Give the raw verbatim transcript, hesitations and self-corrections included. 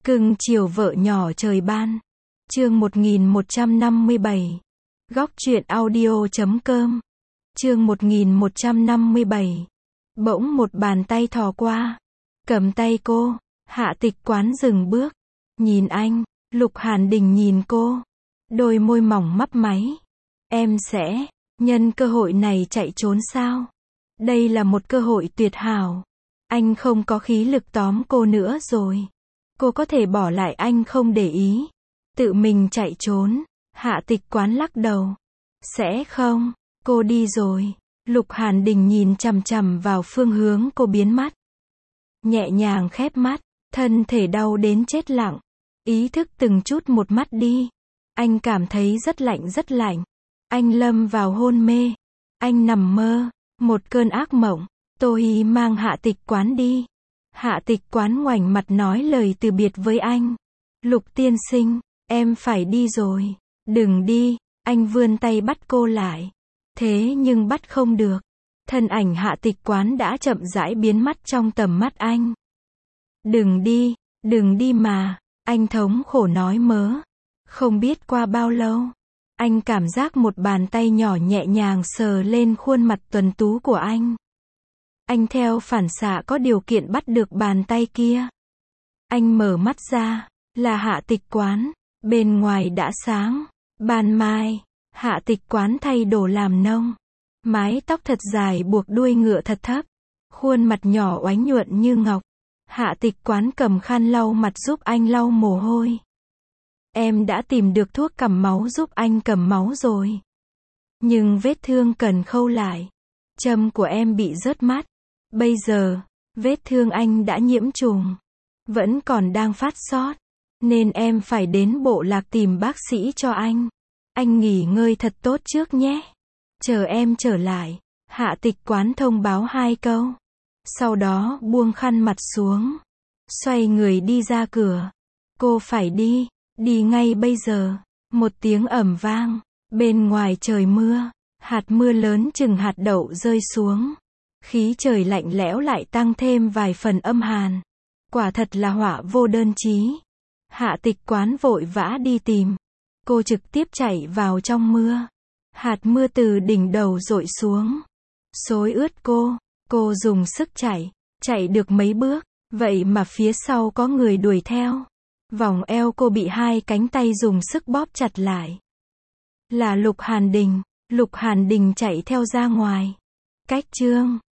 Cưng chiều vợ nhỏ trời ban. Chương một nghìn một trăm năm mươi bảy. Góc truyện audio chấm com. Chương một nghìn một trăm năm mươi bảy. Bỗng một bàn tay thò qua, cầm tay cô. Hạ Tịch Quán dừng bước, nhìn anh. Lục Hàn Đình nhìn cô, đôi môi mỏng mấp máy. Em sẽ nhân cơ hội này chạy trốn sao? Đây là một cơ hội tuyệt hảo. Anh không có khí lực tóm cô nữa rồi. Cô có thể bỏ lại anh không để ý, tự mình chạy trốn. Hạ Tịch Quán lắc đầu. Sẽ không, cô đi rồi. Lục Hàn Đình nhìn chằm chằm vào phương hướng cô biến mất. Nhẹ nhàng khép mắt, thân thể đau đến chết lặng. Ý thức từng chút một mất đi. Anh cảm thấy rất lạnh rất lạnh. Anh lâm vào hôn mê. Anh nằm mơ, một cơn ác mộng. Tô Hi mang Hạ Tịch Quán đi. Hạ Tịch Quán ngoảnh mặt nói lời từ biệt với anh. Lục tiên sinh, em phải đi rồi. Đừng đi. Anh vươn tay bắt cô lại. Thế nhưng bắt không được. Thân ảnh Hạ Tịch Quán đã chậm rãi biến mất trong tầm mắt anh. Đừng đi, đừng đi mà. Anh thống khổ nói mớ. Không biết qua bao lâu, anh cảm giác một bàn tay nhỏ nhẹ nhàng sờ lên khuôn mặt tuấn tú của anh. Anh theo phản xạ có điều kiện bắt được bàn tay kia. Anh mở mắt ra, là Hạ Tịch Quán. Bên ngoài đã sáng. Ban mai, Hạ Tịch Quán thay đồ làm nông. Mái tóc thật dài buộc đuôi ngựa thật thấp. Khuôn mặt nhỏ oánh nhuận như ngọc. Hạ Tịch Quán cầm khăn lau mặt giúp anh lau mồ hôi. Em đã tìm được thuốc cầm máu giúp anh cầm máu rồi. Nhưng vết thương cần khâu lại. Châm của em bị rớt mắt. Bây giờ, vết thương anh đã nhiễm trùng. Vẫn còn đang phát sốt. Nên em phải đến bộ lạc tìm bác sĩ cho anh. Anh nghỉ ngơi thật tốt trước nhé. Chờ em trở lại. Hạ Tịch Quán thông báo hai câu. Sau đó buông khăn mặt xuống. Xoay người đi ra cửa. Cô phải đi. Đi ngay bây giờ. Một tiếng ầm vang. Bên ngoài trời mưa. Hạt mưa lớn chừng hạt đậu rơi xuống. Khí trời lạnh lẽo lại tăng thêm vài phần âm hàn. Quả thật là họa vô đơn chí. Hạ Tịch Quán vội vã đi tìm. Cô trực tiếp chạy vào trong mưa. Hạt mưa từ đỉnh đầu dội xuống. Xối ướt cô. Cô dùng sức chạy. Chạy được mấy bước. Vậy mà phía sau có người đuổi theo. Vòng eo cô bị hai cánh tay dùng sức bóp chặt lại. Là Lục Hàn Đình. Lục Hàn Đình chạy theo ra ngoài. Cách chương